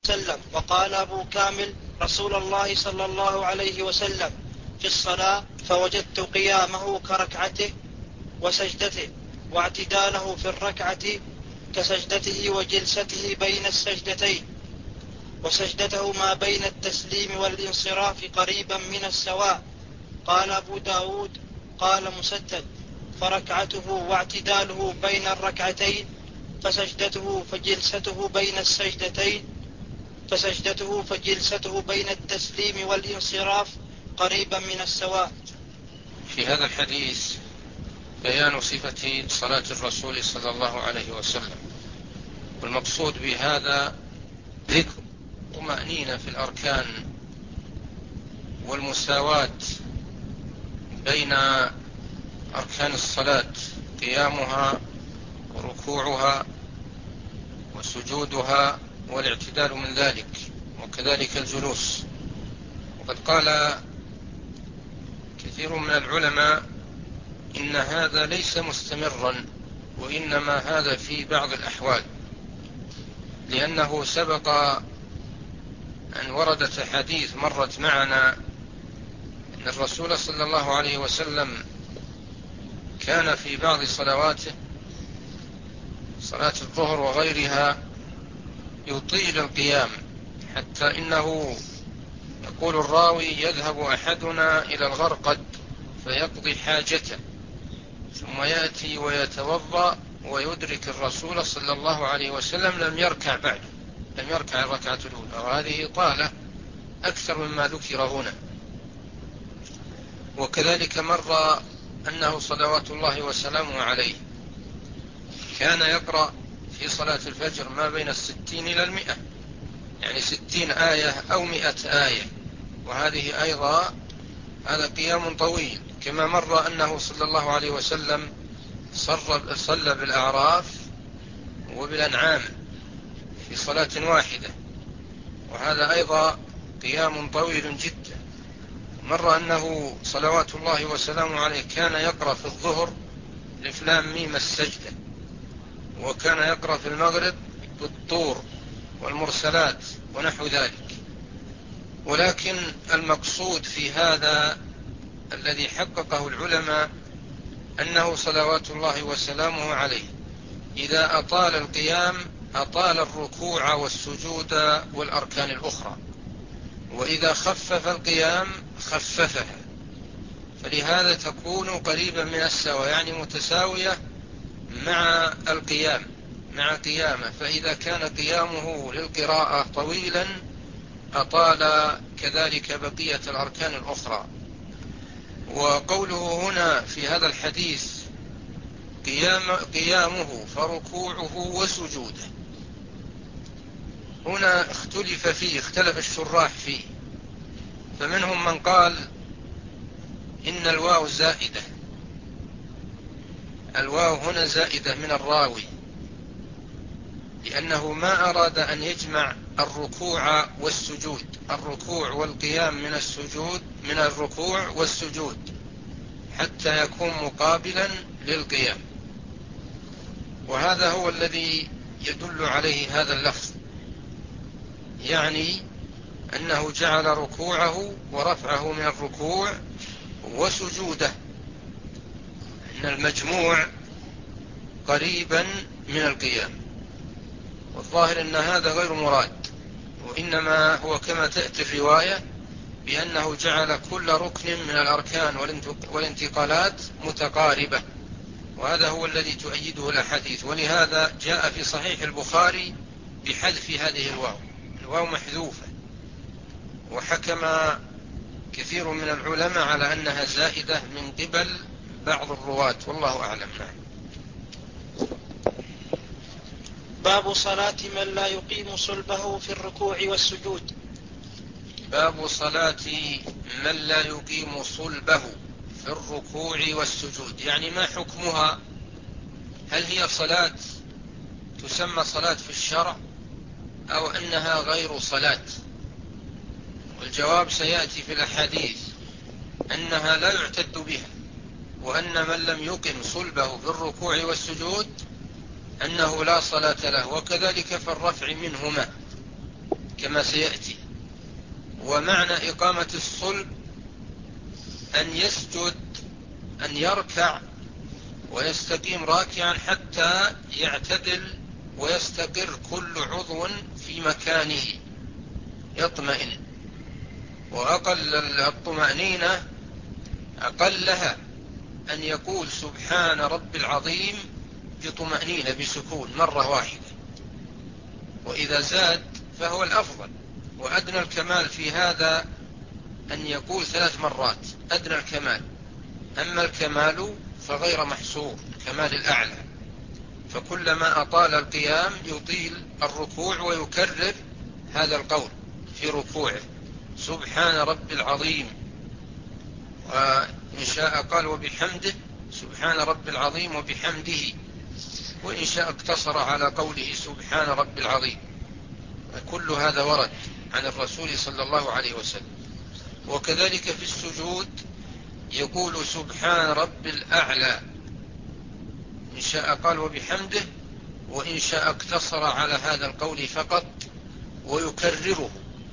وسلم. وقال أبو كامل: رسول الله صلى الله عليه وسلم في الصلاة فوجدت قيامه كركعته وسجدته، واعتداله في الركعة كسجدته، وجلسته بين السجدتين، وسجدته ما بين التسليم والانصراف قريبا من السواء. قال أبو داود: قال مسدد: فركعته واعتداله بين الركعتين، فسجدته فجلسته بين السجدتين، فسجدته فجلسته بين التسليم والانصراف قريبا من السواء. في هذا الحديث بيان صفة صلاة الرسول صلى الله عليه وسلم، والمقصود بهذا ذكر طمأنينة في الأركان والمساواة بين أركان الصلاة، قيامها وركوعها وسجودها والاعتدال من ذلك، وكذلك الجلوس. وقد قال كثير من العلماء إن هذا ليس مستمرا، وإنما هذا في بعض الأحوال، لأنه سبق أن وردت حديث مرت معنا أن الرسول صلى الله عليه وسلم كان في بعض صلواته، صلاة الظهر وغيرها، يطيل القيام، حتى إنه يقول الراوي: يذهب أحدنا إلى الغرقد فيقضي حاجته ثم يأتي ويتوضأ ويدرك الرسول صلى الله عليه وسلم لم يركع بعد، لم يركع الركعة الأولى، وهذه إطالة أكثر مما ذكر هنا. وكذلك مر أنه صلوات الله وسلامه عليه كان يقرأ في صلاة الفجر ما بين 60 إلى 100، يعني 60 آية أو 100 آية، وهذه أيضا هذا قيام طويل. كما مر أنه صلى الله عليه وسلم صلى بالأعراف وبالأنعام في صلاة واحدة، وهذا أيضا قيام طويل جدا. مر أنه صلوات الله وسلامه عليه كان يقرأ في الظهر لفلام ميم السجدة، وكان يقرأ في المغرب بالطور والمرسلات ونحو ذلك. ولكن المقصود في هذا الذي حققه العلماء أنه صلوات الله وسلامه عليه إذا أطال القيام أطال الركوع والسجود والأركان الأخرى، وإذا خفف القيام خففها، فلهذا تكون قريبا من السواء، يعني متساوية مع القيام، مع قيامه. فإذا كان قيامه للقراءة طويلا أطال كذلك بقية الأركان الأخرى. وقوله هنا في هذا الحديث قيامه فركوعه وسجوده، هنا اختلف فيه، اختلف الشراح فيه، فمنهم من قال إن الواو زائدة، الواو هنا زائدة من الراوي، لأنه ما أراد أن يجمع الركوع والسجود، الركوع والقيام من السجود، من الركوع والسجود، حتى يكون مقابلا للقيام. وهذا هو الذي يدل عليه هذا اللفظ، يعني أنه جعل ركوعه ورفعه من الركوع وسجوده، أن المجموع قريبا من القيام. والظاهر أن هذا غير مراد، وإنما هو كما تأتي الرواية بأنه جعل كل ركن من الأركان والانتقالات متقاربة، وهذا هو الذي تؤيده الأحاديث. ولهذا جاء في صحيح البخاري بحذف هذه الواو، الواو محذوفة، وحكم كثير من العلماء على أنها زائدة من قبل بعض الرواة، والله أعلم. باب صلاة من لا يقيم صلبه في الركوع والسجود. باب صلاة من لا يقيم صلبه في الركوع والسجود، يعني ما حكمها؟ هل هي صلاة تسمى صلاة في الشرع أو أنها غير صلاة؟ والجواب سيأتي في الأحاديث أنها لا يعتد بها، وأن من لم يقم صلبه في الركوع والسجود أنه لا صلاة له، وكذلك في الرفع منهما. كما سيأتي. ومعنى إقامة الصلب أن يسجد، أن يركع ويستقيم راكعا حتى يعتدل ويستقر كل عضو في مكانه يطمئن. وأقل الطمأنينة أقلها أن يقول سبحان رب العظيم بطمأنينة بسكون مرة واحدة، وإذا زاد فهو الأفضل. وأدنى الكمال في هذا أن يقول 3 مرات، أدنى الكمال. أما الكمال فغير محصور، الكمال الأعلى. فكلما أطال القيام يطيل الركوع ويكرر هذا القول في ركوعه سبحان رب العظيم. وإن شاء قال وبحمده سبحان رب العظيم وبحمده، وإن شاء اقتصر على قوله سبحان رب العظيم. كل هذا ورد عن الرسول صلى الله عليه وسلم. وكذلك في السجود يقول سبحان رب الأعلى، إن شاء قال وبحمده، وإن شاء اقتصر على هذا القول فقط ويكرره.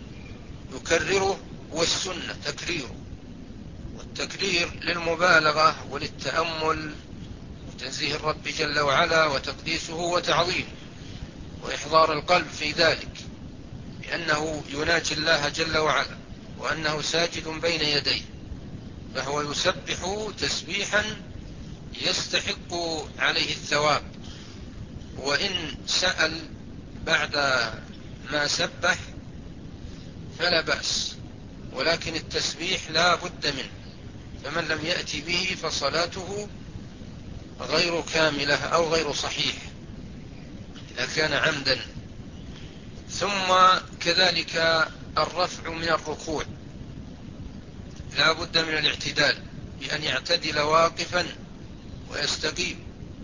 والسنة تكريره، والتكرير للمبالغة وللتأمل وتنزيه الرب جل وعلا وتقديسه وتعظيمه وإحضار القلب في ذلك، لأنه يناجي الله جل وعلا وأنه ساجد بين يديه، فهو يسبح تسبيحا يستحق عليه الثواب. وإن سأل بعد ما سبح فلا بأس، ولكن التسبيح لا بد منه، فمن لم يأتي به فصلاته غير كاملة أو غير صحيح إذا كان عمدا. ثم كذلك الرفع من الركوع لا بد من الاعتدال، بأن يعتدل واقفا ويستقيم.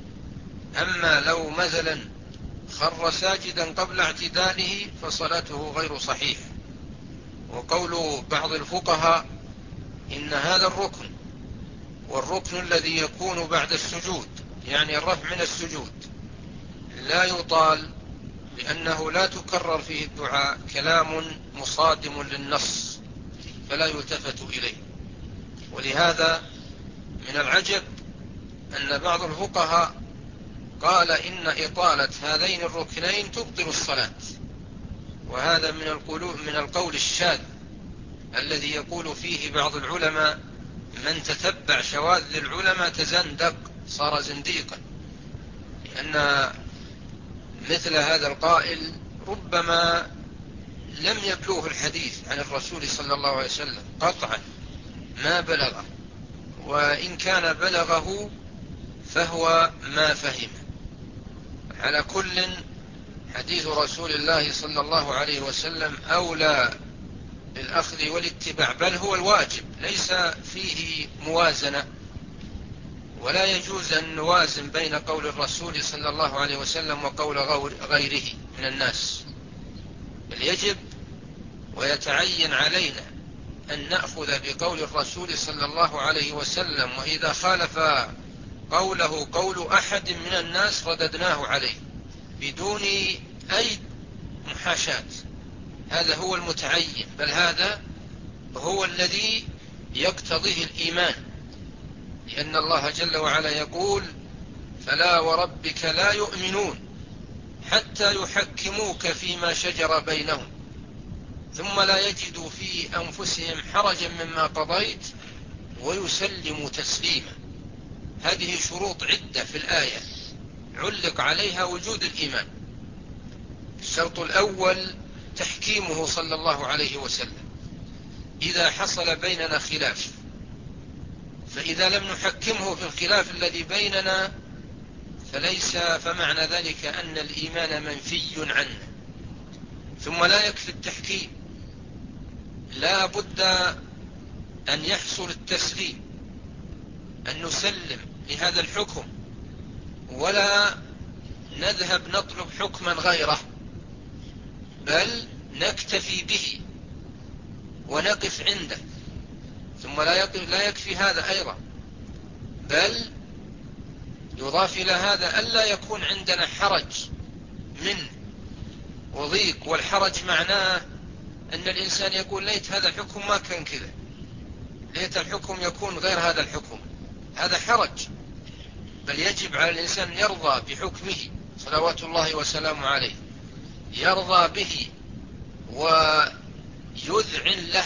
أما لو مثلا خر ساجدا قبل اعتداله فصلاته غير صحيحة. وقول بعض الفقهاء إن هذا الركن، والركن الذي يكون بعد السجود يعني الرفع من السجود لا يطال، لأنه لا تكرر فيه الدعاء، كلام مصادم للنص فلا يلتفت إليه. ولهذا من العجب أن بعض الفقهاء قال إن إطالة هذين الركنين تبطل الصلاة، وهذا من القول الشاذ الذي يقول فيه بعض العلماء من تتبع شواذ العلماء تزندق، صار زنديقا. لأن مثل هذا القائل ربما لم يبلغه الحديث عن الرسول صلى الله عليه وسلم قطعا، ما بلغه، وإن كان بلغه فهو ما فهم. على كل حديث رسول الله صلى الله عليه وسلم أولى بالأخذ والاتباع، بل هو الواجب، ليس فيه موازنة، ولا يجوز أن نوازن بين قول الرسول صلى الله عليه وسلم وقول غيره من الناس. بل يجب ويتعين علينا أن نأخذ بقول الرسول صلى الله عليه وسلم، وإذا خالف قوله قول أحد من الناس رددناه عليه بدون أي محاشاة. هذا هو المتعين، بل هذا هو الذي يقتضيه الإيمان، لأن الله جل وعلا يقول فلا وربك لا يؤمنون حتى يحكموك فيما شجر بينهم ثم لا يجدوا في أنفسهم حرجا مما قضيت ويسلموا تسليما. هذه شروط عدة في الآية علق عليها وجود الإيمان. الشرط الأول تحكيمه صلى الله عليه وسلم إذا حصل بيننا خلاف، فإذا لم نحكمه في الخلاف الذي بيننا فمعنى ذلك أن الإيمان منفي عنه. ثم لا يكفي التحكيم، لا بد أن يحصل التسليم، أن نسلم لهذا الحكم ولا نذهب نطلب حكما غيره، بل نكتفي به ونقف عنده. ثم لا يكفي هذا أيضا، بل يضاف إلى هذا ألا يكون عندنا حرج منه وضيق. والحرج معناه أن الإنسان يقول ليت هذا الحكم ما كان كذا، ليت الحكم يكون غير هذا الحكم. هذا حرج، بل يجب على الإنسان يرضى بحكمه صلوات الله وسلامه عليه، يرضى به ويذعن له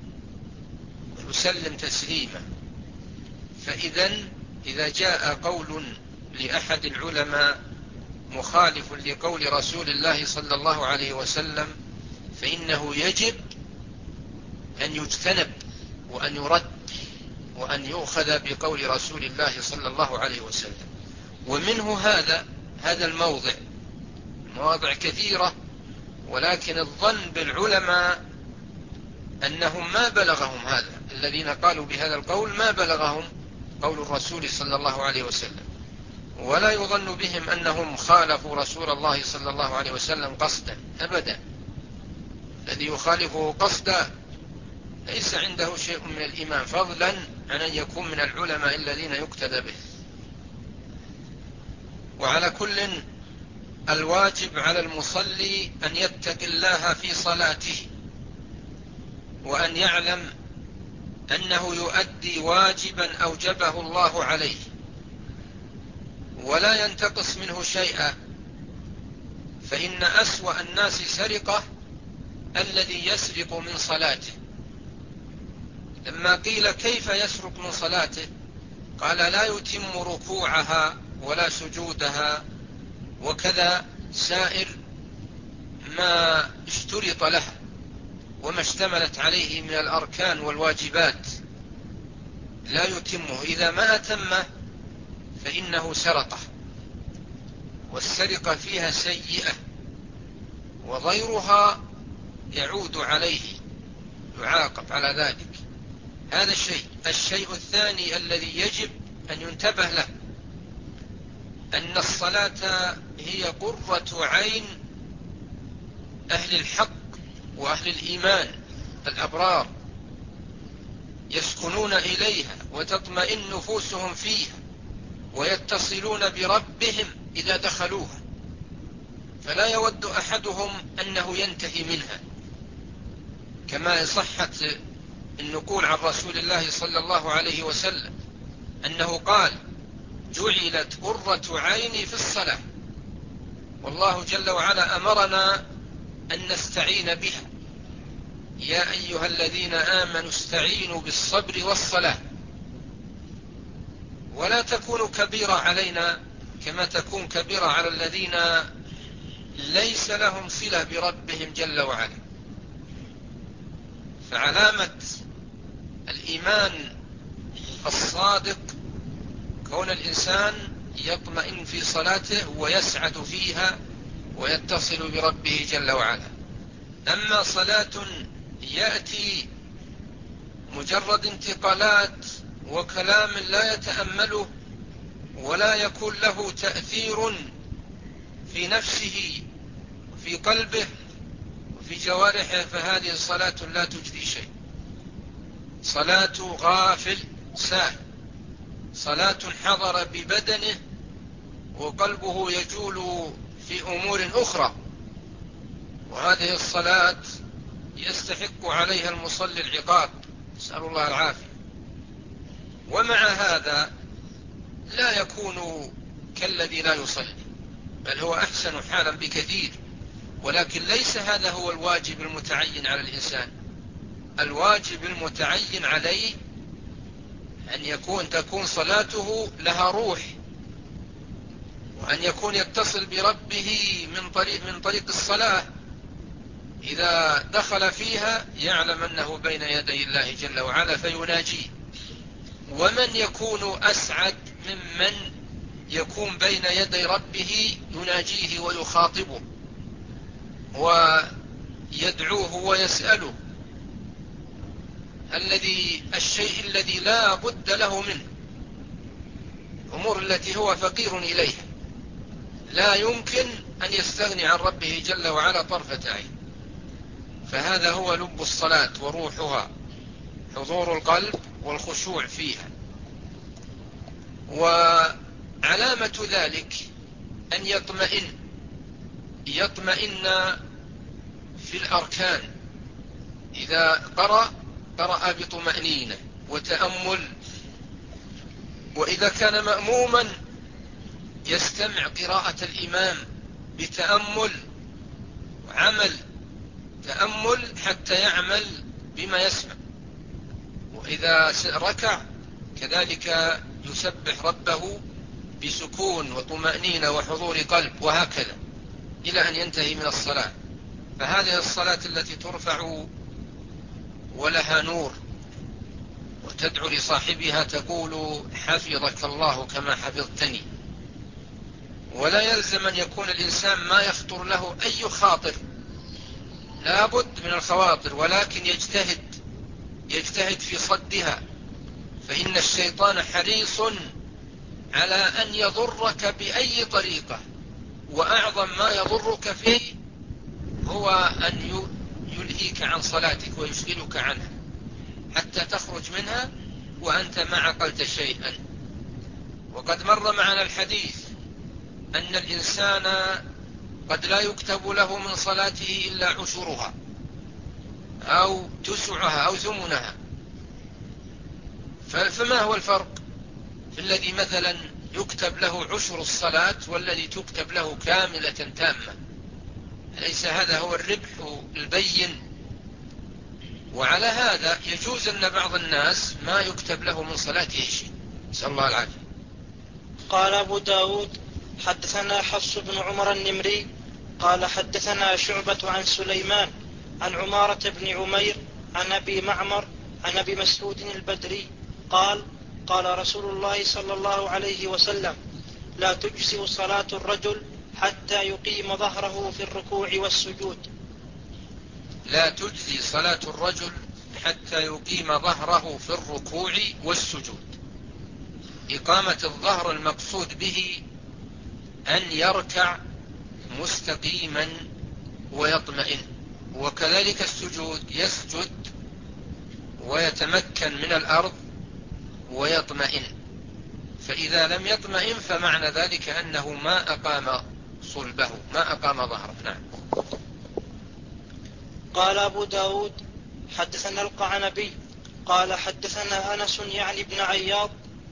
ويسلم تسليما. إذا جاء قول لأحد العلماء مخالف لقول رسول الله صلى الله عليه وسلم فإنه يجب أن يجتنب وأن يرد وأن يؤخذ بقول رسول الله صلى الله عليه وسلم. ومنه هذا الموضع، مواضع كثيرة، ولكن الظن بالعلماء أنهم ما بلغهم هذا، الذين قالوا بهذا القول ما بلغهم قول الرسول صلى الله عليه وسلم، ولا يظن بهم أنهم خالفوا رسول الله صلى الله عليه وسلم قصدا أبدا. الذي يخالفه قصدا ليس عنده شيء من الإيمان، فضلا عن أن يكون من العلماء الذين يقتدى به. وعلى كل، الواجب على المصلي أن يتقي الله في صلاته، وأن يعلم أنه يؤدي واجبا أوجبه الله عليه، ولا ينتقص منه شيئا. فإن أسوأ الناس سرقة الذي يسرق من صلاته. لما قيل كيف يسرق من صلاته، قال لا يتم ركوعها ولا سجودها، وكذا سائر ما اشترط لها وما اشتملت عليه من الأركان والواجبات لا يتمه. إذا ما أتمه فإنه سرقه، والسرقة فيها سيئة، وغيرها يعود عليه، يعاقب على ذلك. هذا الشيء الثاني الذي يجب أن ينتبه له، أن الصلاة هي قرة عين أهل الحق وأهل الإيمان الأبرار، يسكنون إليها وتطمئن نفوسهم فيها، ويتصلون بربهم إذا دخلوها، فلا يود أحدهم أنه ينتهي منها، كما صحت النقول عن رسول الله صلى الله عليه وسلم أنه قال جعلت قرة عيني في الصلاة. والله جل وعلا أمرنا أن نستعين بها، يا أيها الذين آمنوا استعينوا بالصبر والصلاة، ولا تكون كبيرة علينا كما تكون كبيرة على الذين ليس لهم صلة بربهم جل وعلا. فعلامة الإيمان الصادق كون الإنسان يطمئن في صلاته ويسعد فيها ويتصل بربه جل وعلا. أما صلاة يأتي مجرد انتقالات وكلام لا يتأمله ولا يكون له تأثير في نفسه وفي قلبه وفي جوارحه، فهذه الصلاة لا تجدي شيء. صلاة غافل ساهٍ، صلاة حضر ببدنه وقلبه يجول في أمور أخرى، وهذه الصلاة يستحق عليها المصلي العقاب، نسأل الله العافية. ومع هذا لا يكون كالذي لا يصلي، بل هو أحسن حالا بكثير، ولكن ليس هذا هو الواجب المتعين على الإنسان. الواجب المتعين عليه أن تكون صلاته لها روح، وأن يكون يتصل بربه من طريق الصلاة. إذا دخل فيها يعلم أنه بين يدي الله جل وعلا فيناجيه. ومن يكون أسعد ممن يكون بين يدي ربه يناجيه ويخاطبه ويدعوه ويسأله الشيء الذي لا بد له منه، الأمور التي هو فقير إليها، لا يمكن أن يستغني عن ربه جل وعلا طرفة عين. فهذا هو لب الصلاة وروحها، حضور القلب والخشوع فيها. وعلامة ذلك أن يطمئن في الأركان، إذا قرأ بطمأنينة وتأمل، وإذا كان مأموما يستمع قراءة الإمام بتأمل وعمل تأمل حتى يعمل بما يسمع. وإذا ركع كذلك يسبح ربه بسكون وطمأنينة وحضور قلب، وهكذا إلى أن ينتهي من الصلاة. فهذه الصلاة التي ترفع ولها نور وتدعو لصاحبها تقول حفظك الله كما حفظتني. ولا يلزم أن يكون الإنسان ما يخطر له أي خاطر، لا بد من الخواطر، ولكن يجتهد في صدها، فإن الشيطان حريص على أن يضرك بأي طريقة، وأعظم ما يضرك فيه هو أن يلهيك عن صلاتك ويشغلك عنها حتى تخرج منها وأنت ما عقلت شيئا. وقد مر معنا الحديث أن الإنسان قد لا يكتب له من صلاته إلا عشرها أو تسعها أو ثمنها. فما هو الفرق في الذي مثلا يكتب له عشر الصلاة والذي تكتب له كاملة تامة؟ أليس هذا هو الربح البين؟ وعلى هذا يجوز أن بعض الناس ما يكتب له من صلاته شيء، نسأل الله العافية. قال أبو داود حدثنا حفص بن عمر النمري قال حدثنا شعبة عن سليمان عن عمارة بن عمير عن أبي معمر عن أبي مسعود البدري قال قال رسول الله صلى الله عليه وسلم لا تجزئ صلاة الرجل حتى يقيم ظهره في الركوع والسجود. لا تجزي صلاة الرجل حتى يقيم ظهره في الركوع والسجود. إقامة الظهر المقصود به أن يركع مستقيما ويطمئن، وكذلك السجود يسجد ويتمكن من الأرض ويطمئن. فإذا لم يطمئن فمعنى ذلك أنه ما أقام صلبه، ما أقام ظهره. نعم. قال أبو داود حدثنا القعنبي قال حدثنا أنس يعني ابن عياض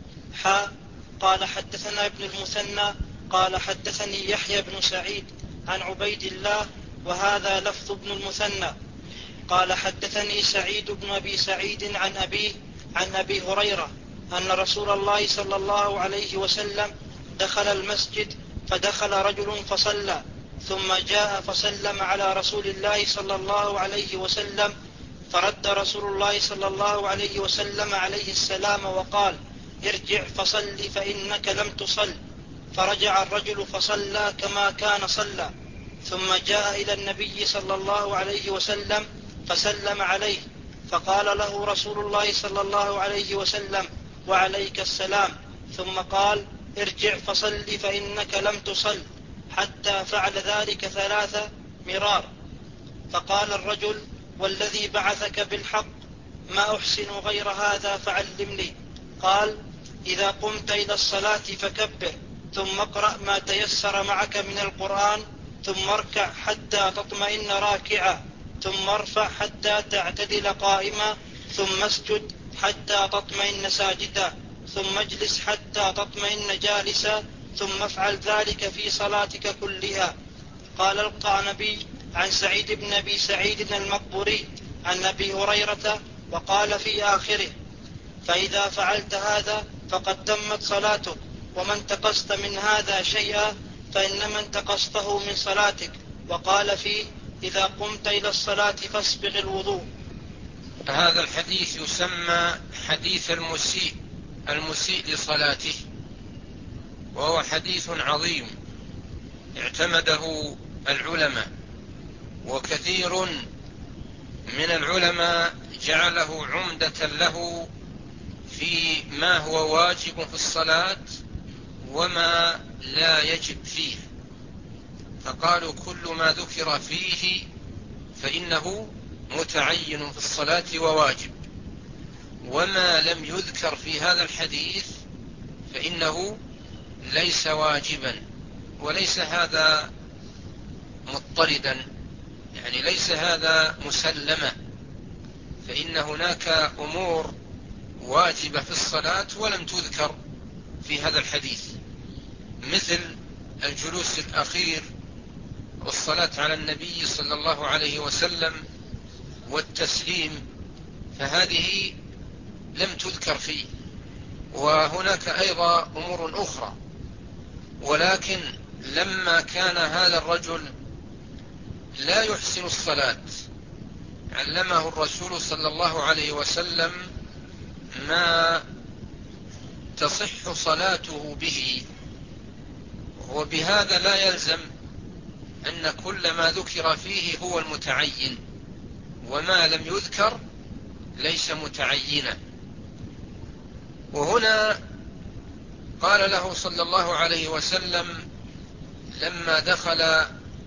قال حدثنا ابن المثنى قال حدثني يحيى بن سعيد عن عبيد الله وهذا لفظ ابن المثنى قال حدثني سعيد بن أبي سعيد عن أبيه عن أبي هريرة أن رسول الله صلى الله عليه وسلم دخل المسجد فدخل رجل فصلى ثم جاء فسلم على رسول الله صلى الله عليه وسلم فرد رسول الله صلى الله عليه وسلم عليه السلام وقال ارجع فصل فإنك لم تصل. فرجع الرجل فصلى كما كان صلى ثم جاء إلى النبي صلى الله عليه وسلم فسلم عليه فقال له رسول الله صلى الله عليه وسلم وعليك السلام ثم قال ارجع فصل فإنك لم تصل حتى فعل ذلك 3 مرار. فقال الرجل والذي بعثك بالحق ما أحسن غير هذا فعلمني. قال إذا قمت إلى الصلاة فكبر ثم اقرأ ما تيسر معك من القرآن ثم اركع حتى تطمئن راكعا ثم ارفع حتى تعتدل قائما ثم اسجد حتى تطمئن ساجدا ثم اجلس حتى تطمئن جالسا ثم افعل ذلك في صلاتك كلها. قال القعنبي عن سعيد بن أبي سعيد المقبوري عن أبي هريرة وقال في آخره فإذا فعلت هذا فقد تمت صلاتك ومن انتقصت من هذا شيئا فإنما انتقصته من صلاتك. وقال فيه إذا قمت إلى الصلاة فاسبغ الوضوء. هذا الحديث يسمى حديث المسيء لصلاته، وهو حديث عظيم اعتمده العلماء، وكثير من العلماء جعله عمدة له في ما هو واجب في الصلاة وما لا يجب فيه، فقالوا كل ما ذكر فيه فإنه متعين في الصلاة وواجب، وما لم يذكر في هذا الحديث فإنه ليس واجبا. وليس هذا مضطردا، يعني ليس هذا مسلما، فإن هناك أمور واجبة في الصلاة ولم تذكر في هذا الحديث، مثل الجلوس الأخير والصلاة على النبي صلى الله عليه وسلم والتسليم، فهذه لم تذكر فيه. وهناك أيضا أمور أخرى، ولكن لما كان هذا الرجل لا يحسن الصلاة علمه الرسول صلى الله عليه وسلم ما تصح صلاته به، وبهذا لا يلزم أن كل ما ذكر فيه هو المتعين، وما لم يذكر ليس متعينا. وهنا قال له صلى الله عليه وسلم لما دخل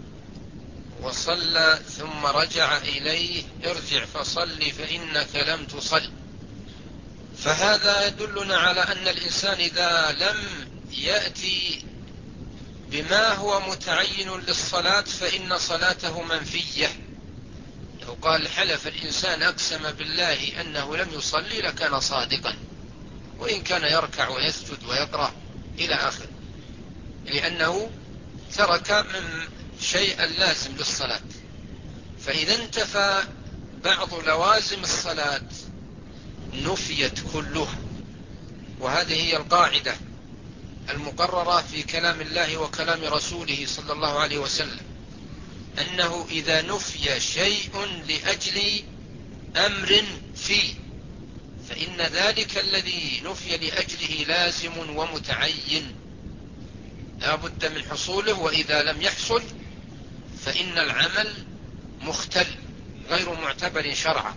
وصلى ثم رجع إليه: ارجع فصل فإنك لم تصل. فهذا يدلنا على أن الإنسان إذا لم يأتي بما هو متعين للصلاة فإن صلاته منفية. لو قال حلف الإنسان أقسم بالله أنه لم يصلي لكان صادقا، وإن كان يركع ويسجد ويقرأ إلى آخر، لأنه ترك من شيء لازم للصلاة. فإذا انتفى بعض لوازم الصلاة نفيت كلها. وهذه هي القاعدة المقررة في كلام الله وكلام رسوله صلى الله عليه وسلم، أنه إذا نفي شيء لأجل أمر فيه فإن ذلك الذي نفي لأجله لازم ومتعين لا بد من حصوله، وإذا لم يحصل فإن العمل مختل غير معتبر شرعا.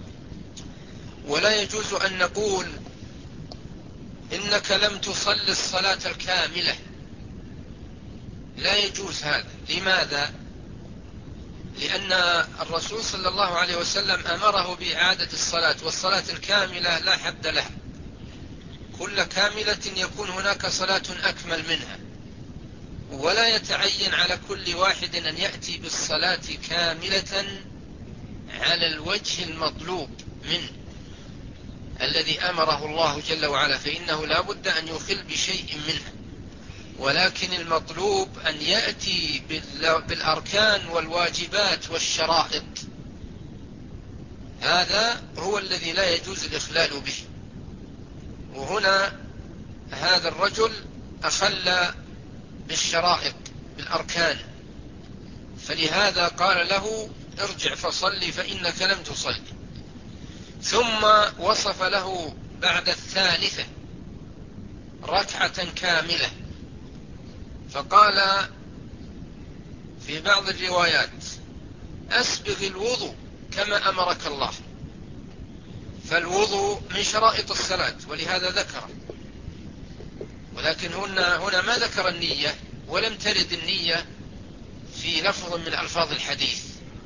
ولا يجوز أن نقول إنك لم تصل الصلاة الكاملة، لا يجوز هذا. لماذا؟ لأن الرسول صلى الله عليه وسلم أمره بإعادة الصلاة، والصلاة الكاملة لا حد لها، كل كاملة يكون هناك صلاة أكمل منها، ولا يتعين على كل واحد أن يأتي بالصلاة كاملة على الوجه المطلوب منه الذي أمره الله جل وعلا، فإنه لا بد أن يخل بشيء منها. ولكن المطلوب أن يأتي بالأركان والواجبات والشرائط، هذا هو الذي لا يجوز الإخلال به. وهنا هذا الرجل أخل بالشرائط بالأركان، فلهذا قال له: ارجع فصلي فإنك لم تصلي. ثم وصف له بعد الثالثة ركعة كاملة، فقال في بعض الروايات: أسبغ الوضوء كما أمرك الله. فالوضوء من شرائط الصلاة ولهذا ذكره، ولكن هنا ما ذكر النية، ولم ترد النية في لفظ من ألفاظ الحديث.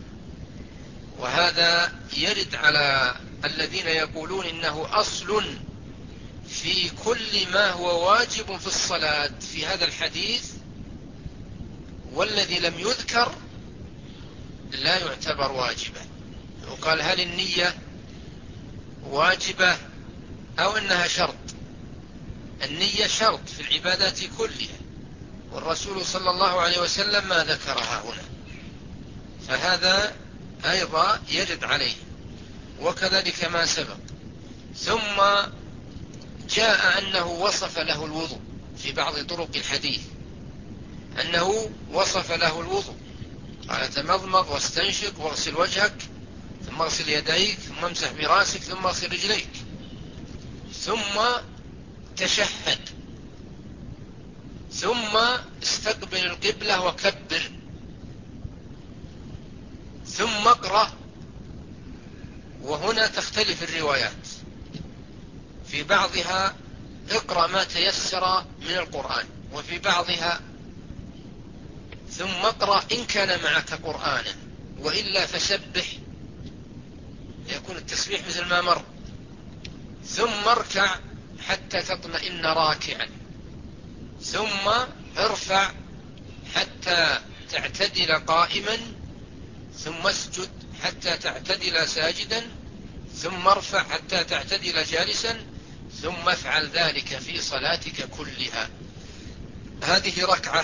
وهذا يرد على الذين يقولون إنه أصل في كل ما هو واجب في الصلاة في هذا الحديث، والذي لم يذكر لا يعتبر واجبا. وقال: هل النية واجبة أو أنها شرط؟ النية شرط في العبادات كلها، والرسول صلى الله عليه وسلم ما ذكرها هنا، فهذا أيضا يرد عليه، وكذلك ما سبق. ثم جاء أنه وصف له الوضوء في بعض طرق الحديث، أنه وصف له الوضوء، قال: تمضمض واستنشق واغسل وجهك ثم اغسل يديك ثم امسح براسك ثم اغسل رجليك ثم تشهد ثم استقبل القبلة وكبر ثم اقرأ. وهنا تختلف الروايات، في بعضها اقرأ ما تيسر من القرآن، وفي بعضها ثم اقرأ إن كان معك قرآنا، وإلا فسبح، يكون التسبيح مثل ما مر، ثم اركع حتى تطمئن راكعا، ثم ارفع حتى تعتدل قائما، ثم اسجد حتى تعتدل ساجدا، ثم ارفع حتى تعتدل جالسا ثم افعل ذلك في صلاتك كلها. هذه ركعة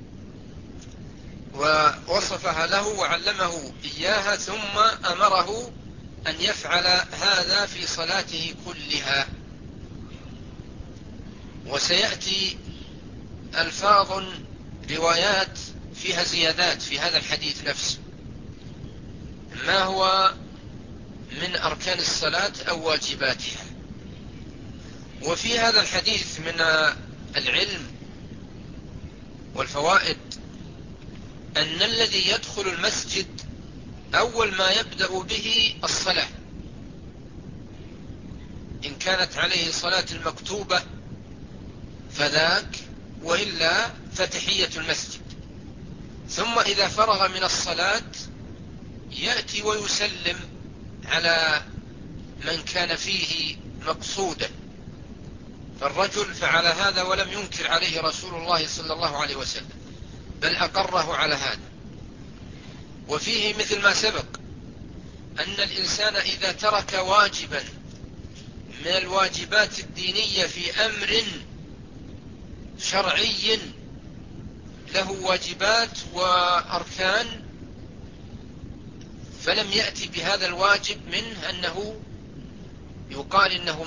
ووصفها له وعلمه إياها، ثم أمره أن يفعل هذا في صلاته كلها. وسيأتي ألفاظ روايات فيها زيادات في هذا الحديث نفسه، ما هو من أركان الصلاة أو واجباتها. وفي هذا الحديث من العلم والفوائد أن الذي يدخل المسجد أول ما يبدأ به الصلاة، إن كانت عليه صلاة المكتوبة فذاك، وإلا فتحية المسجد. ثم إذا فرغ من الصلاة يأتي ويسلم على من كان فيه مقصودا. فالرجل فعل هذا ولم ينكر عليه رسول الله صلى الله عليه وسلم، بل أقره على هذا. وفيه مثل ما سبق أن الإنسان إذا ترك واجبا من الواجبات الدينية في أمر شرعي له واجبات وأركان، فلم يأتي بهذا الواجب منه، أنه يقال إنه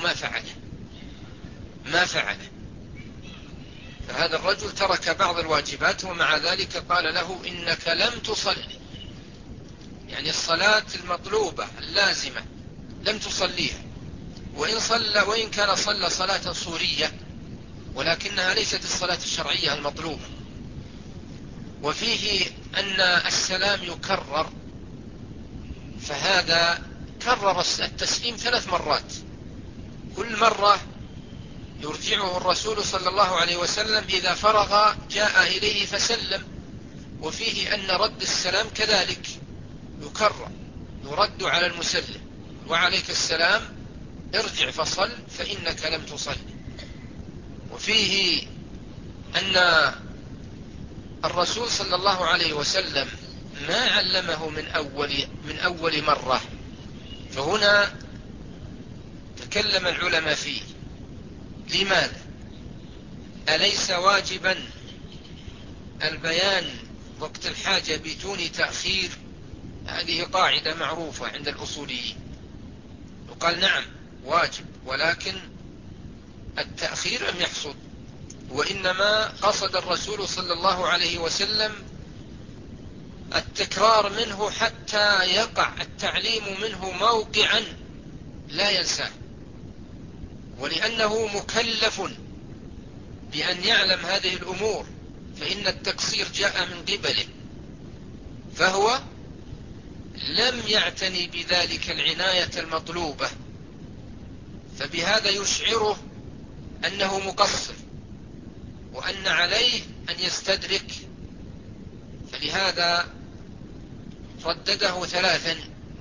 ما فعله. فهذا الرجل ترك بعض الواجبات ومع ذلك قال له إنك لم تصلي، يعني الصلاة المطلوبة اللازمة لم تصليها، وإن كان صلى صلاة صورية ولكنها ليست الصلاة الشرعية المطلوبة. وفيه أن السلام يكرر، فهذا كرر التسليم 3 مرات، كل مرة يرجعه الرسول صلى الله عليه وسلم إذا فرغ جاء إليه فسلم. وفيه أن رد السلام كذلك يكرر، يرد على المسلم: وعليك السلام، ارجع فصل فإنك لم تصلي. وفيه أن الرسول صلى الله عليه وسلم ما علمه من أول مرة، فهنا تكلم العلماء فيه. لماذا؟ أليس واجبا البيان وقت الحاجة بدون تأخير؟ هذه قاعدة معروفة عند الأصوليين. وقال نعم واجب، ولكن التأخير لم يحصل، وإنما قصد الرسول صلى الله عليه وسلم التكرار منه حتى يقع التعليم منه موقعا لا ينساه، ولأنه مكلف بأن يعلم هذه الأمور، فإن التقصير جاء من قبله، فهو لم يعتني بذلك العناية المطلوبة، فبهذا يشعره أنه مقصر وأن عليه أن يستدرك. فلهذا ردده 3،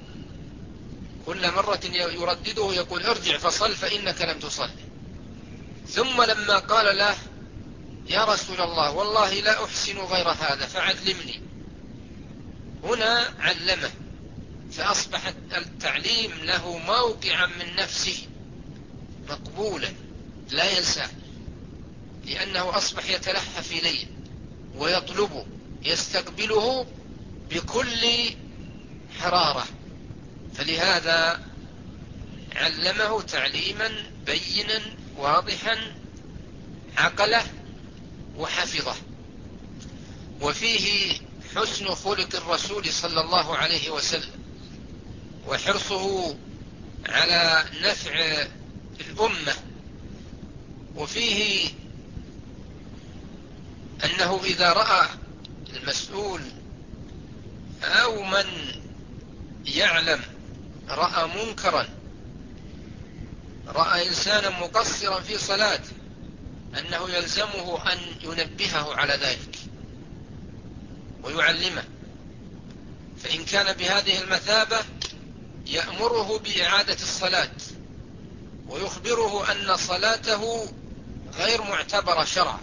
كل مرة يردده يقول: ارجع فصل فإنك لم تصلي. ثم لما قال له: يا رسول الله والله لا أحسن غير هذا فعلمني، هنا علمه، فأصبح التعليم له موقعا من نفسه مقبولا لا ينساه، لأنه أصبح يتلهف إليه ويطلبه، يستقبله بكل حرارة. فلهذا علمه تعليما بينا واضحا عقله وحفظه. وفيه حسن خلق الرسول صلى الله عليه وسلم وحرصه على نفع الأمة. وفيه أنه إذا رأى المسؤول أو من يعلم رأى منكرا، رأى إنسانا مقصرا في صلاته، أنه يلزمه أن ينبهه على ذلك ويعلمه، فإن كان بهذه المثابة يأمره بإعادة الصلاة ويخبره أن صلاته غير معتبرة شرعا،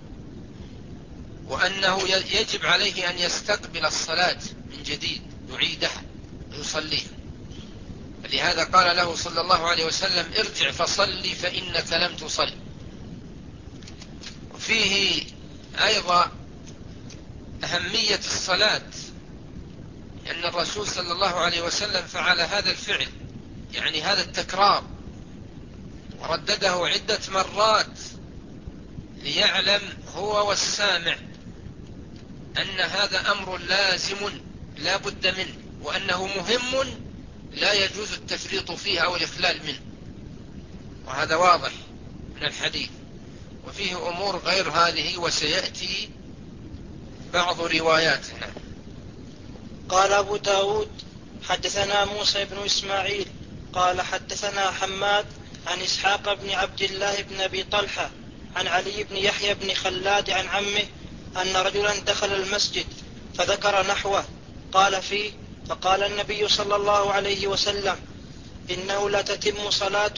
وأنه يجب عليه أن يستقبل الصلاة من جديد، يعيدها ويصليها. لهذا قال له صلى الله عليه وسلم ارجع فصلي فإنك لم تصل. وفيه أيضا أهمية الصلاة، أن الرسول صلى الله عليه وسلم فعل هذا الفعل، يعني هذا التكرار، وردده عدة مرات ليعلم هو والسامع أن هذا أمر لازم لا بد منه، وأنه مهم لا يجوز التفريط فيه أو الإخلال منه. وهذا واضح من الحديث. وفيه أمور غير هذه وسيأتي بعض رواياتنا. قال أبو داود حدثنا موسى بن إسماعيل قال حدثنا حماد عن إسحاق بن عبد الله بن أبي طلحة عن علي بن يحيى بن خلاد عن عمه أن رجلا دخل المسجد فذكر نحوه قال فيه: فقال النبي صلى الله عليه وسلم: إنه لا تتم صلاة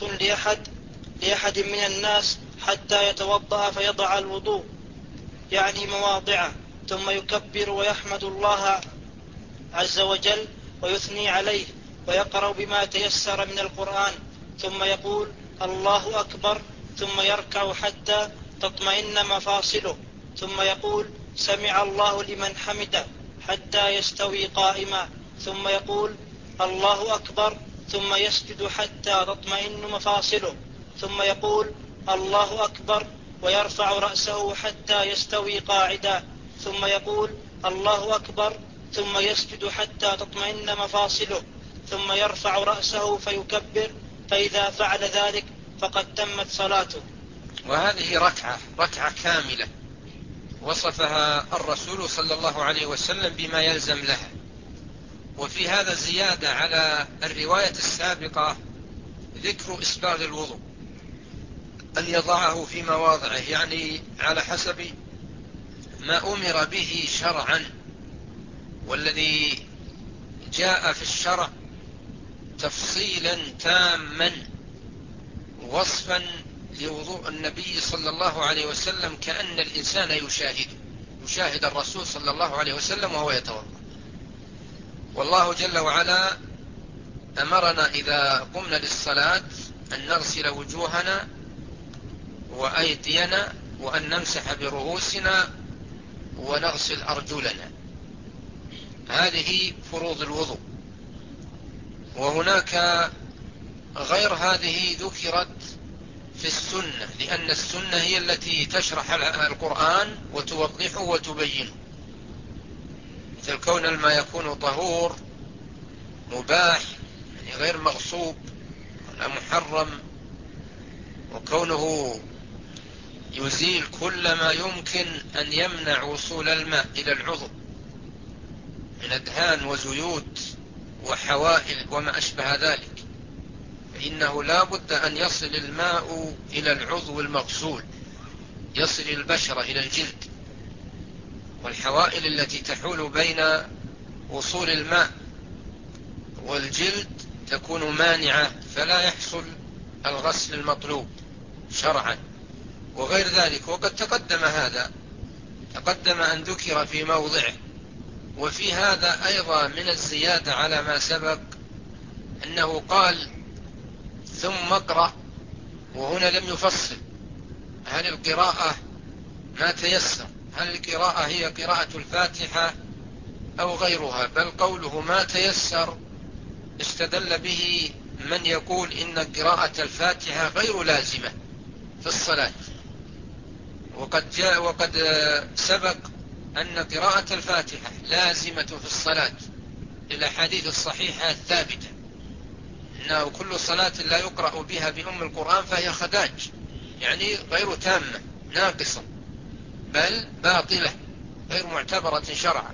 لأحد من الناس حتى يتوضأ فيضع الوضوء، يعني مواضعه، ثم يكبر ويحمد الله عز وجل ويثني عليه ويقرأ بما تيسر من القرآن، ثم يقول الله أكبر، ثم يركع حتى تطمئن مفاصله، ثم يقول سمع الله لمن حمده حتى يستوي قائما، ثم يقول الله أكبر، ثم يسجد حتى تطمئن مفاصله، ثم يقول الله أكبر ويرفع رأسه حتى يستوي قاعدا، ثم يقول الله أكبر، ثم يسجد حتى تطمئن مفاصله، ثم يرفع رأسه فيكبر، فإذا فعل ذلك فقد تمت صلاته. وهذه ركعة كاملة وصفها الرسول صلى الله عليه وسلم بما يلزم لها. وفي هذا زيادة على الرواية السابقة ذكر إسباغ الوضوء، أن يضعه في مواضعه، يعني على حسب ما أمر به شرعا، والذي جاء في الشرع تفصيلا تاما وصفا لوضوء النبي صلى الله عليه وسلم، كأن الإنسان يشاهد الرسول صلى الله عليه وسلم وهو يتوضأ. والله جل وعلا أمرنا إذا قمنا للصلاة أن نغسل وجوهنا وأيدينا وأن نمسح برؤوسنا ونغسل أرجلنا. هذه فروض الوضوء. وهناك غير هذه ذكرت في السنة، لأن السنة هي التي تشرح القرآن وتوضحه وتبينه، مثل كون الماء يكون طهور مباح، يعني غير مغصوب ولا محرم، وكونه يزيل كل ما يمكن أن يمنع وصول الماء إلى العضو من أدهان وزيوت وحوائل وما أشبه ذلك، فإنه لا بد أن يصل الماء إلى العضو المغسول، يصل البشرة إلى الجلد، والحوائل التي تحول بين وصول الماء والجلد تكون مانعة، فلا يحصل الغسل المطلوب شرعا وغير ذلك. وقد تقدم هذا، تقدم أن ذكر في موضعه. وفي هذا أيضا من الزيادة على ما سبق أنه قال ثم اقرأ، وهنا لم يفصل هل القراءة ما تيسر، هل القراءة هي قراءة الفاتحة أو غيرها، بل قوله ما تيسر استدل به من يقول إن قراءة الفاتحة غير لازمة في الصلاة. وقد سبق أن قراءة الفاتحة لازمة في الصلاة للأحاديث الصحيحة الثابتة، إنه كل صلاة لا يقرأ بها بأم القرآن فهي خداج، يعني غير تامة ناقصة، بل باطلة غير معتبرة شرعا.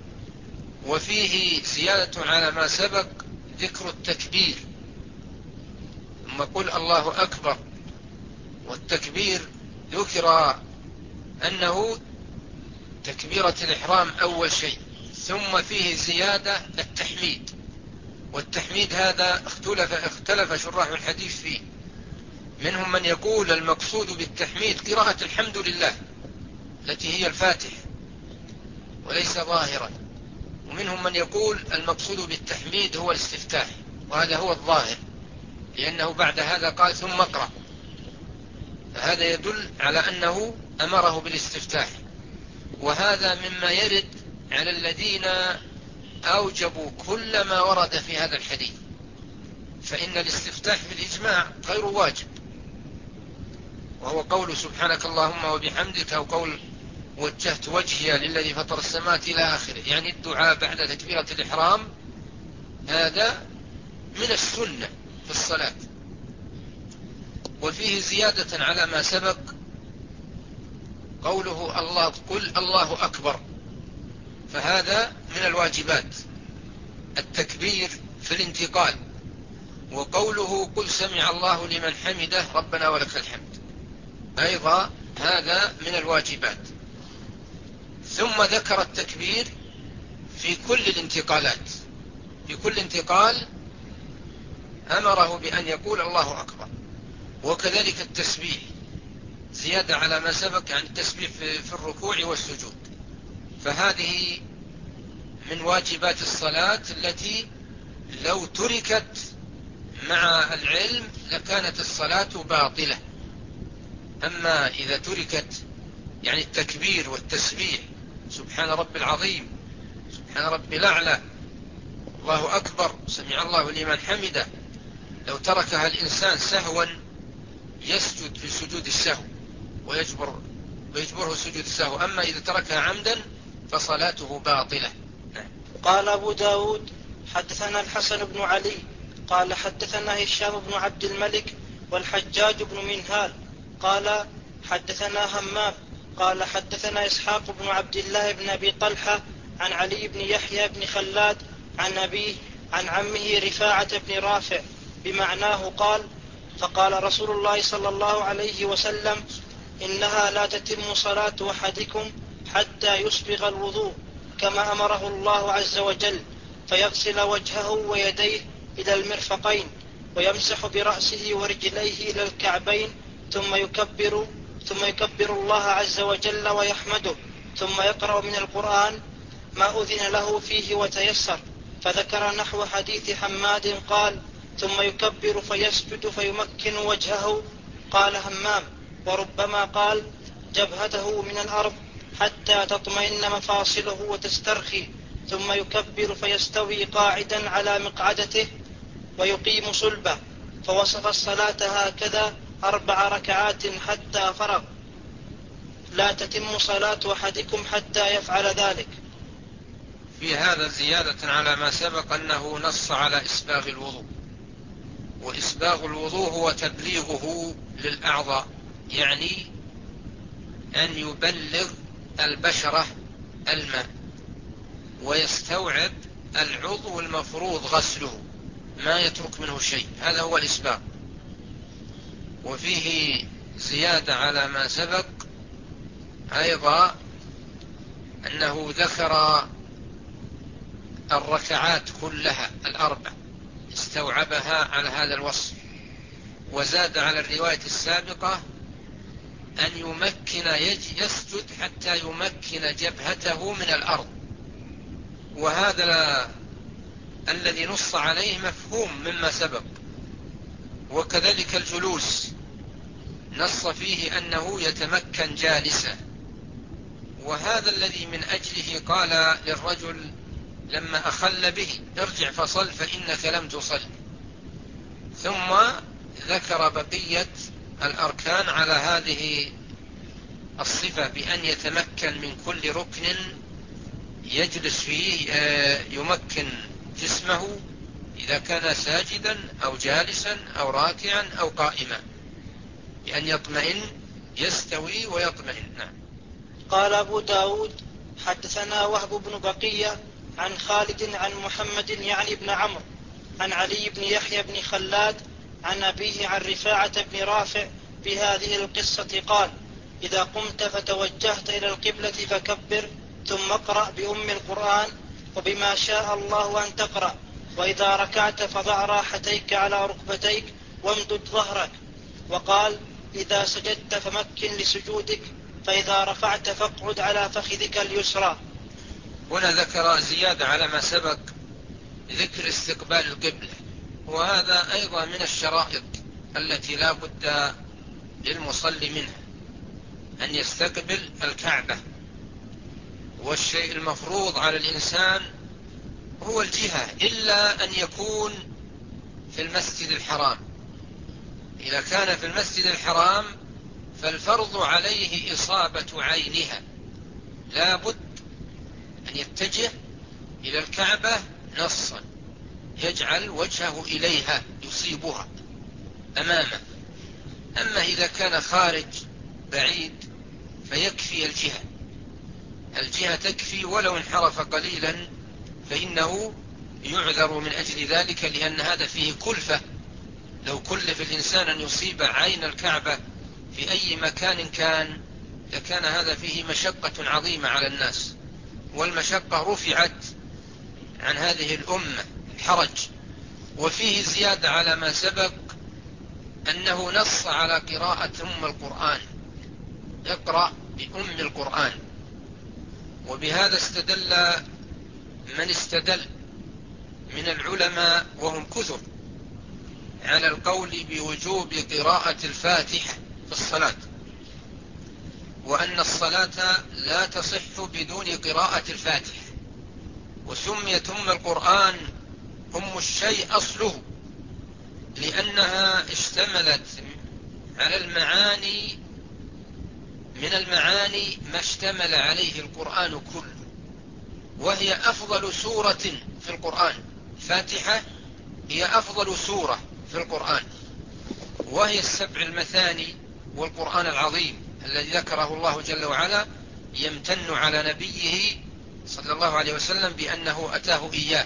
وفيه زيادة على ما سبق ذكر التكبير، ثم قل الله أكبر. والتكبير ذكر أنه تكبيرة الإحرام أول شيء، ثم فيه زيادة التحميد. والتحميد هذا اختلف شراح الحديث فيه، منهم من يقول المقصود بالتحميد قراءة الحمد لله التي هي الفاتحة وليس ظاهرا، ومنهم من يقول المقصود بالتحميد هو الاستفتاح وهذا هو الظاهر، لأنه بعد هذا قال ثم اقرأ، فهذا يدل على أنه أمره بالاستفتاح. وهذا مما يرد على الذين أوجبوا كل ما ورد في هذا الحديث، فإن الاستفتاح بالإجماع غير واجب، وهو قول سبحانك اللهم وبحمدك، أو قول وجهت وجهي للذي فطر السماوات إلى آخره، يعني الدعاء بعد تكبيرة الإحرام هذا من السنة في الصلاة. وفيه زيادة على ما سبق قوله الله قل الله أكبر، فهذا من الواجبات التكبير في الانتقال. وقوله قل سمع الله لمن حمده ربنا ولك الحمد أيضا هذا من الواجبات. ثم ذكر التكبير في كل الانتقالات، في كل انتقال أمره بأن يقول الله أكبر. وكذلك التسبيح زيادة على ما سبق، يعني التسبيح في الركوع والسجود، فهذه من واجبات الصلاة التي لو تركت مع العلم لكانت الصلاة باطلة. أما إذا تركت، يعني التكبير والتسبيح سبحان رب العظيم، سبحان رب الأعلى، الله أكبر، سمع الله لمن حمده، لو تركها الإنسان سهوا يسجد في سجود السهو ويجبره سجود السهو. أما إذا تركها عمدا فصلاته باطلة. قال أبو داود حدثنا الحسن بن علي قال حدثنا هشام بن عبد الملك والحجاج بن منهال قال حدثنا همام قال حدثنا إسحاق بن عبد الله بن أبي طلحة عن علي بن يحيى بن خلاد عن أبيه عن عمه رفاعة بن رافع بمعناه قال فقال رسول الله صلى الله عليه وسلم إنها لا تتم صلاة أحدكم حتى يسبغ الوضوء كما أمره الله عز وجل، فيغسل وجهه ويديه إلى المرفقين ويمسح برأسه ورجليه إلى الكعبين ثم يكبر الله عز وجل ويحمده، ثم يقرأ من القرآن ما أذن له فيه وتيسر. فذكر نحو حديث حماد قال ثم يكبر فيسجد فيمكن وجهه. قال همام وربما قال جبهته من الأرض حتى تطمئن مفاصله وتسترخي، ثم يكبر فيستوي قاعدا على مقعدته ويقيم صلبه. فوصف الصلاة هكذا 4 ركعات حتى فرغ. لا تتم صلاة أحدكم حتى يفعل ذلك. في هذا زيادة على ما سبق أنه نص على إسباغ الوضوء، وإسباغ الوضوء هو تبليغه للأعضاء، يعني أن يبلغ البشرة الماء ويستوعب العضو المفروض غسله، ما يترك منه شيء، هذا هو الإسباغ. وفيه زيادة على ما سبق أيضا أنه ذكر الركعات كلها 4 استوعبها على هذا الوصف، وزاد على الرواية السابقة أن يمكن يسجد حتى يمكن جبهته من الأرض، وهذا الذي نص عليه مفهوم مما سبق. وكذلك الجلوس نص فيه أنه يتمكن جالسا، وهذا الذي من أجله قال للرجل لما أخل به ارجع فصل فإنك لم تصل. ثم ذكر بقية الأركان على هذه الصفة بأن يتمكن من كل ركن يجلس فيه، يمكن جسمه إذا كان ساجدا أو جالسا أو راكعا أو قائما، بأن يطمئن، يستوي ويطمئن. نعم. قال أبو داود حدثنا وهب بن بقية عن خالد عن محمد يعني بن عمرو عن علي بن يحيى بن خلاد عن أبيه عن رفاعة بن رافع بهذه القصة قال إذا قمت فتوجهت إلى القبلة فكبر، ثم اقرأ بأم القرآن وبما شاء الله أن تقرأ، وإذا ركعت فضع راحتيك على ركبتيك وامدد ظهرك. وقال إذا سجدت فمكن لسجودك، فإذا رفعت فاقعد على فخذك اليسرى. هنا ذكر زيادة على ما سبق ذكر استقبال القبلة، وهذا أيضا من الشرائط التي لا بد للمصلي منها، أن يستقبل الكعبة. والشيء المفروض على الإنسان هو الجهة، إلا أن يكون في المسجد الحرام. إذا كان في المسجد الحرام فالفرض عليه إصابة عينها، لا بد أن يتجه إلى الكعبة نصا، يجعل وجهه إليها يصيبها أمامه. أما إذا كان خارج بعيد فيكفي الجهة تكفي، ولو انحرف قليلا فإنه يعذر من أجل ذلك، لأن هذا فيه كلفة. لو كلف الإنسان أن يصيب عين الكعبة في أي مكان كان لكان هذا فيه مشقة عظيمة على الناس، والمشقة رفعت عن هذه الأمة الحرج. وفيه زيادة على ما سبق، أنه نص على قراءة أم القرآن، اقرأ بأم القرآن. وبهذا استدل من استدل من العلماء وهم كثر على القول بوجوب قراءة الفاتحة في الصلاة، وأن الصلاة لا تصح بدون قراءة الفاتحة. وسميت أم القرآن أم الشيء أصله، لأنها اشتملت على المعاني، من المعاني ما اشتمل عليه القرآن كله، وهي أفضل سورة في القرآن. الفاتحة هي أفضل سورة في القرآن، وهي السبع المثاني والقرآن العظيم الذي ذكره الله جل وعلا يمتن على نبيه صلى الله عليه وسلم بأنه أتاه إياه.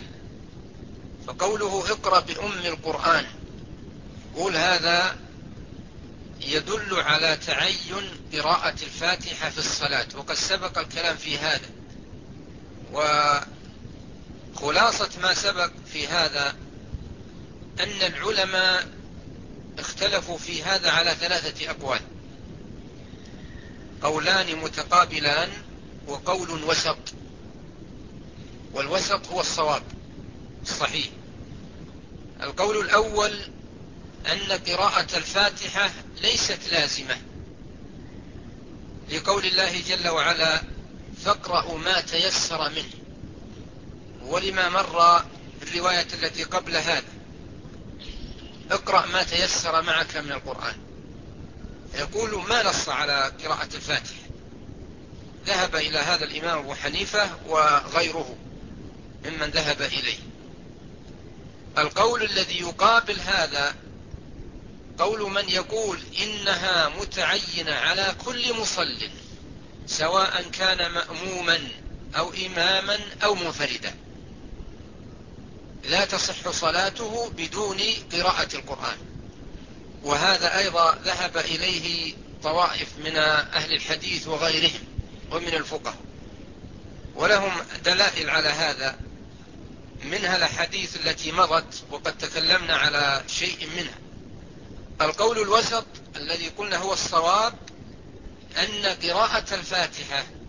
فقوله اقرأ بأم القرآن، قول هذا يدل على تعين قراءة الفاتحة في الصلاة، وقد سبق الكلام في هذا. وخلاصة ما سبق في هذا أن العلماء اختلفوا في هذا على 3 أقوال: قولان متقابلان وقول وسط، والوسط هو الصواب الصحيح. القول الأول أن قراءة الفاتحة ليست لازمة، لقول الله جل وعلا فاقرأوا ما تيسر منه، ولما مر الرواية التي قبل هذا اقرأ ما تيسر معك من القرآن. يقول ما نص على قراءة الفاتحة. ذهب إلى هذا الإمام أبو حنيفة وغيره ممن ذهب إليه. القول الذي يقابل هذا قول من يقول إنها متعينة على كل مصل، سواء كان مأموما أو إماما أو منفردا، لا تصح صلاته بدون قراءة القرآن. وهذا أيضا ذهب إليه طوائف من أهل الحديث وغيرهم ومن الفقهاء، ولهم دلائل على هذا، منها الحديث التي مضت وقد تكلمنا على شيء منها. القول الوسط الذي قلنا هو الصواب أن قراءة الفاتحة